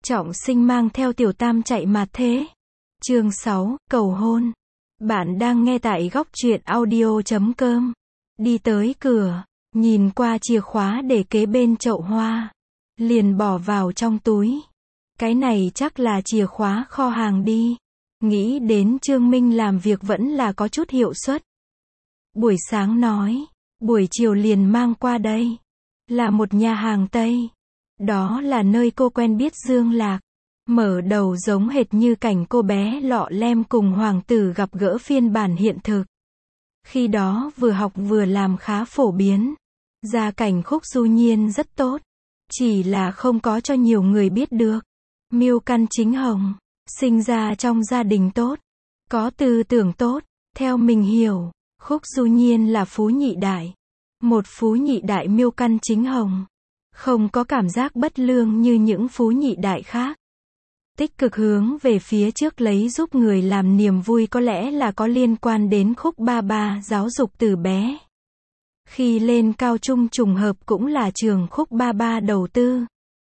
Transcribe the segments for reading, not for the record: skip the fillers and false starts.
Trọng Sinh mang theo Tiểu Tam chạy mà thế. Chương 6, cầu hôn. Bạn đang nghe tại góc truyện audio.com. Đi tới cửa, nhìn qua chìa khóa để kế bên chậu hoa, liền bỏ vào trong túi. Cái này chắc là chìa khóa kho hàng đi. Nghĩ đến Trương Minh làm việc vẫn là có chút hiệu suất. Buổi sáng nói, buổi chiều liền mang qua đây. Là một nhà hàng Tây. Đó là nơi cô quen biết Dương Lạc. Mở đầu giống hệt như cảnh cô bé lọ lem cùng hoàng tử gặp gỡ phiên bản hiện thực. Khi đó vừa học vừa làm khá phổ biến. Gia cảnh Khúc Du Nhiên rất tốt. Chỉ là không có cho nhiều người biết được. Miêu Căn Chính Hồng, sinh ra trong gia đình tốt. Có tư tưởng tốt. Theo mình hiểu, Khúc Du Nhiên là phú nhị đại. Một phú nhị đại Miêu Căn Chính Hồng. Không có cảm giác bất lương như những phú nhị đại khác. Tích cực hướng về phía trước lấy giúp người làm niềm vui có lẽ là có liên quan đến Khúc ba ba giáo dục từ bé. Khi lên cao trung trùng hợp cũng là trường Khúc ba ba đầu tư.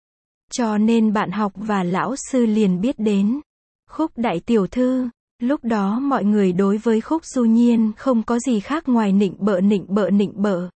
Cho nên bạn học và lão sư liền biết đến. Khúc đại tiểu thư, lúc đó mọi người đối với Khúc Du Nhiên không có gì khác ngoài nịnh bợ.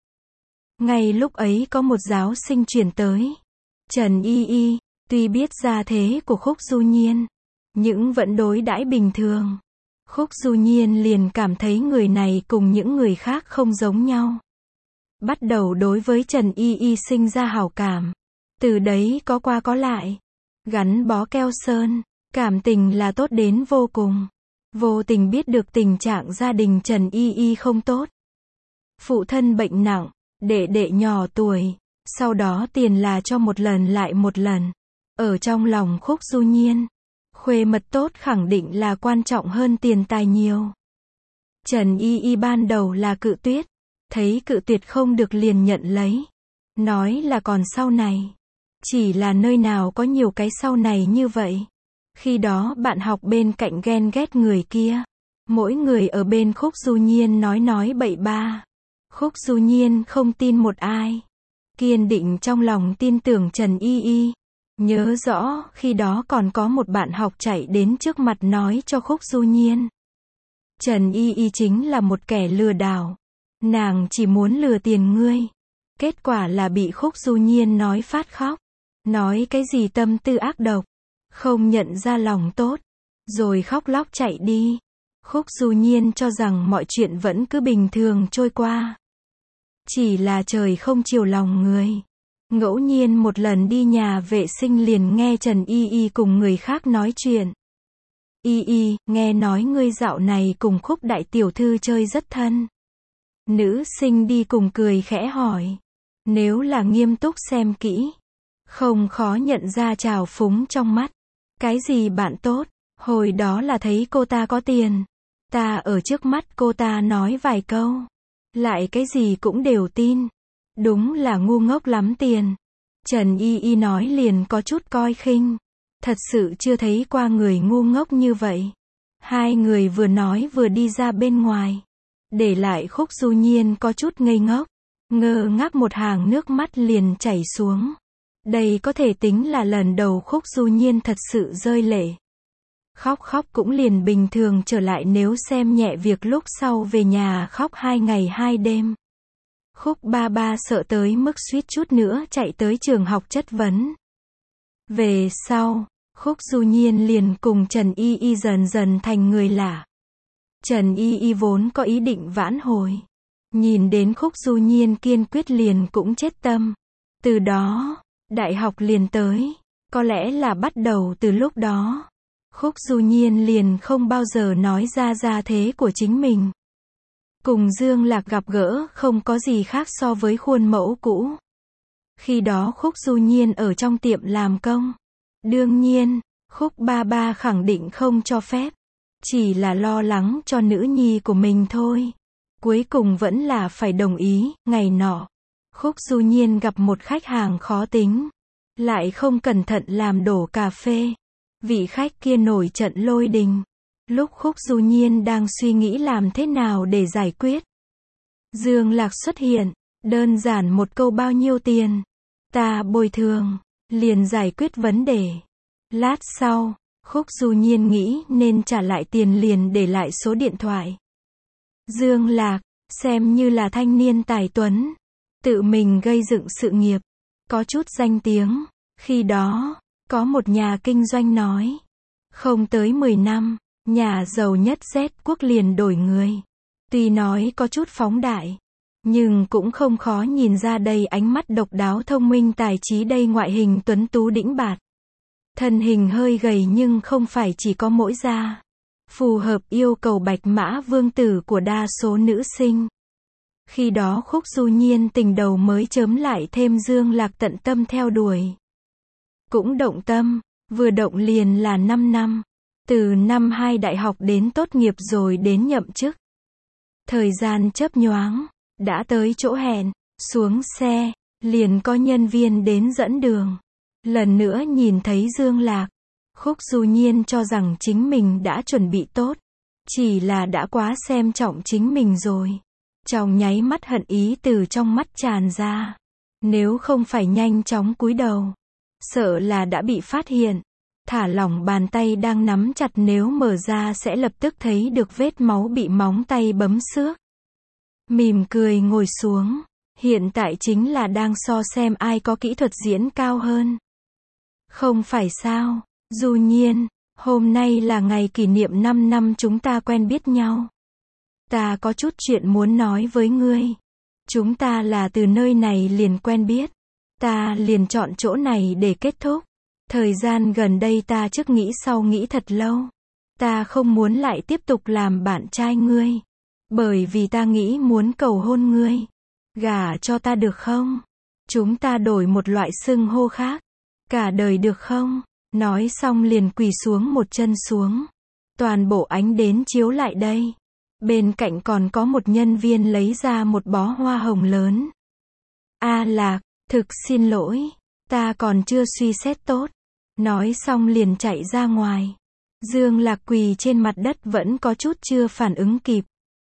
Ngay lúc ấy có một giáo sinh chuyển tới. Trần Y Y, tuy biết gia thế của Khúc Du Nhiên, nhưng vẫn đối đãi bình thường. Khúc Du Nhiên liền cảm thấy người này cùng những người khác không giống nhau. Bắt đầu đối với Trần Y Y sinh ra hảo cảm. Từ đấy có qua có lại. Gắn bó keo sơn. Cảm tình là tốt đến vô cùng. Vô tình biết được tình trạng gia đình Trần Y Y không tốt. Phụ thân bệnh nặng. Đệ đệ nhỏ tuổi. Sau đó tiền là cho một lần lại một lần. Ở trong lòng Khúc Du Nhiên, khuê mật tốt khẳng định là quan trọng hơn tiền tài nhiều. Trần Y Y ban đầu là cự tuyệt. Thấy cự tuyệt không được liền nhận lấy. Nói là còn sau này. Chỉ là nơi nào có nhiều cái sau này như vậy. Khi đó bạn học bên cạnh ghen ghét người kia. Mỗi người ở bên Khúc Du Nhiên nói bậy ba. Khúc Du Nhiên không tin một ai. Kiên định trong lòng tin tưởng Trần Y Y. Nhớ rõ, khi đó còn có một bạn học chạy đến trước mặt nói cho Khúc Du Nhiên. Trần Y Y chính là một kẻ lừa đảo. Nàng chỉ muốn lừa tiền ngươi. Kết quả là bị Khúc Du Nhiên nói phát khóc. Nói cái gì tâm tư ác độc. Không nhận ra lòng tốt. Rồi khóc lóc chạy đi. Khúc Du Nhiên cho rằng mọi chuyện vẫn cứ bình thường trôi qua. Chỉ là trời không chiều lòng người. Ngẫu nhiên một lần đi nhà vệ sinh liền nghe Trần Y Y cùng người khác nói chuyện. Y Y, nghe nói ngươi dạo này cùng Khúc đại tiểu thư chơi rất thân. Nữ sinh đi cùng cười khẽ hỏi. Nếu là nghiêm túc xem kỹ, không khó nhận ra trào phúng trong mắt. Cái gì bạn tốt, hồi đó là thấy cô ta có tiền. Ta ở trước mắt cô ta nói vài câu. Lại cái gì cũng đều tin. Đúng là ngu ngốc lắm tiền. Trần Y Y nói liền có chút coi khinh. Thật sự chưa thấy qua người ngu ngốc như vậy. Hai người vừa nói vừa đi ra bên ngoài. Để lại Khúc Du Nhiên có chút ngây ngốc. Ngơ ngác một hàng nước mắt liền chảy xuống. Đây có thể tính là lần đầu Khúc Du Nhiên thật sự rơi lệ. Khóc cũng liền bình thường trở lại nếu xem nhẹ việc lúc sau về nhà khóc 2 ngày 2 đêm. Khúc ba ba sợ tới mức suýt chút nữa chạy tới trường học chất vấn. Về sau, Khúc Du Nhiên liền cùng Trần Y Y dần dần thành người lạ. Trần Y Y vốn có ý định vãn hồi. Nhìn đến Khúc Du Nhiên kiên quyết liền cũng chết tâm. Từ đó, đại học liền tới. Có lẽ là bắt đầu từ lúc đó. Khúc Du Nhiên liền không bao giờ nói ra gia thế của chính mình. Cùng Dương Lạc gặp gỡ không có gì khác so với khuôn mẫu cũ. Khi đó Khúc Du Nhiên ở trong tiệm làm công. Đương nhiên, Khúc ba ba khẳng định không cho phép. Chỉ là lo lắng cho nữ nhi của mình thôi. Cuối cùng vẫn là phải đồng ý. Ngày nọ, Khúc Du Nhiên gặp một khách hàng khó tính. Lại không cẩn thận làm đổ cà phê. Vị khách kia nổi trận lôi đình. Lúc Khúc Du Nhiên đang suy nghĩ làm thế nào để giải quyết, Dương Lạc xuất hiện. Đơn giản một câu bao nhiêu tiền. Ta bồi thường. Liền giải quyết vấn đề. Lát sau, Khúc Du Nhiên nghĩ nên trả lại tiền liền để lại số điện thoại. Dương Lạc, xem như là thanh niên tài tuấn, tự mình gây dựng sự nghiệp, có chút danh tiếng. Khi đó, có một nhà kinh doanh nói, không tới 10 năm, nhà giàu nhất Z quốc liền đổi người. Tuy nói có chút phóng đại, nhưng cũng không khó nhìn ra đây ánh mắt độc đáo thông minh tài trí đây ngoại hình tuấn tú đĩnh bạt. Thân hình hơi gầy nhưng không phải chỉ có mỗi da. Phù hợp yêu cầu bạch mã vương tử của đa số nữ sinh. Khi đó Khúc Du Nhiên tình đầu mới chớm lại thêm Dương Lạc tận tâm theo đuổi. Cũng động tâm, vừa động liền là 5 năm. Từ năm 2 đại học đến tốt nghiệp rồi đến nhậm chức. Thời gian chớp nhoáng, đã tới chỗ hẹn, xuống xe, liền có nhân viên đến dẫn đường. Lần nữa nhìn thấy Dương Lạc, Khúc Du Nhiên cho rằng chính mình đã chuẩn bị tốt, chỉ là đã quá xem trọng chính mình rồi. Trong nháy mắt hận ý từ trong mắt tràn ra. Nếu không phải nhanh chóng cúi đầu, sợ là đã bị phát hiện. Thả lỏng bàn tay đang nắm chặt, nếu mở ra sẽ lập tức thấy được vết máu bị móng tay bấm xước. Mỉm cười ngồi xuống. Hiện tại chính là đang so xem ai có kỹ thuật diễn cao hơn. Không phải sao, Du Nhiên, hôm nay là ngày kỷ niệm 5 năm chúng ta quen biết nhau. Ta có chút chuyện muốn nói với ngươi. Chúng ta là từ nơi này liền quen biết. Ta liền chọn chỗ này để kết thúc. Thời gian gần đây ta trước nghĩ sau nghĩ thật lâu. Ta không muốn lại tiếp tục làm bạn trai ngươi. Bởi vì ta nghĩ muốn cầu hôn ngươi. Gả cho ta được không? Chúng ta đổi một loại xưng hô khác. Cả đời được không? Nói xong liền quỳ xuống một chân xuống. Toàn bộ ánh đến chiếu lại đây. Bên cạnh còn có một nhân viên lấy ra một bó hoa hồng lớn. A Lạc, thực xin lỗi. Ta còn chưa suy xét tốt. Nói xong liền chạy ra ngoài. Dương Lạc quỳ trên mặt đất vẫn có chút chưa phản ứng kịp.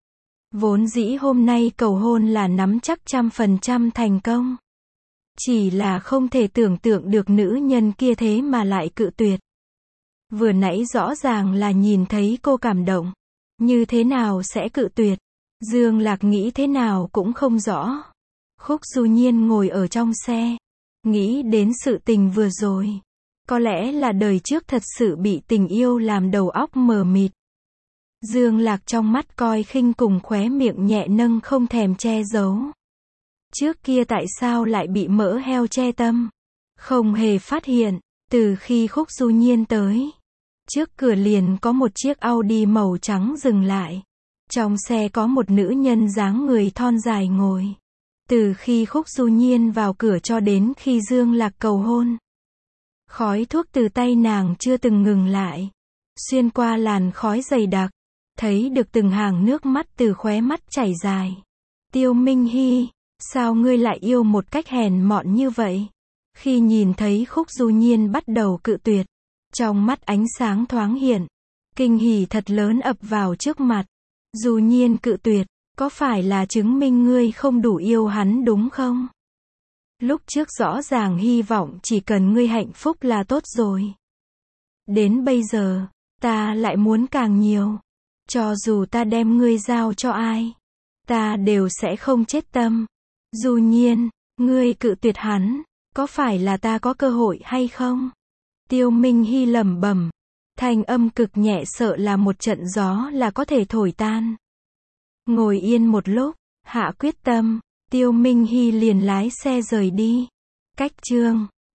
Vốn dĩ hôm nay cầu hôn là nắm chắc 100% thành công. Chỉ là không thể tưởng tượng được nữ nhân kia thế mà lại cự tuyệt. Vừa nãy rõ ràng là nhìn thấy cô cảm động. Như thế nào sẽ cự tuyệt? Dương Lạc nghĩ thế nào cũng không rõ. Khúc Du Nhiên ngồi ở trong xe. Nghĩ đến sự tình vừa rồi. Có lẽ là đời trước thật sự bị tình yêu làm đầu óc mờ mịt. Dương Lạc trong mắt coi khinh cùng khóe miệng nhẹ nâng không thèm che giấu. Trước kia tại sao lại bị mỡ heo che tâm? Không hề phát hiện, từ khi Khúc Du Nhiên tới. Trước cửa liền có một chiếc Audi màu trắng dừng lại. Trong xe có một nữ nhân dáng người thon dài ngồi. Từ khi Khúc Du Nhiên vào cửa cho đến khi Dương Lạc cầu hôn. Khói thuốc từ tay nàng chưa từng ngừng lại. Xuyên qua làn khói dày đặc. Thấy được từng hàng nước mắt từ khóe mắt chảy dài. Tiêu Minh Hy, sao ngươi lại yêu một cách hèn mọn như vậy? Khi nhìn thấy Khúc Du Nhiên bắt đầu cự tuyệt. Trong mắt ánh sáng thoáng hiện. Kinh hỉ thật lớn ập vào trước mặt. Du Nhiên cự tuyệt, có phải là chứng minh ngươi không đủ yêu hắn đúng không? Lúc trước rõ ràng hy vọng chỉ cần ngươi hạnh phúc là tốt rồi. Đến bây giờ, ta lại muốn càng nhiều. Cho dù ta đem ngươi giao cho ai, ta đều sẽ không chết tâm. Du Nhiên, ngươi cự tuyệt hắn, có phải là ta có cơ hội hay không? Tiêu Minh Hy lẩm bẩm, thanh âm cực nhẹ sợ là một trận gió là có thể thổi tan. Ngồi yên một lúc, hạ quyết tâm, Tiêu Minh Hy liền lái xe rời đi. Cách chương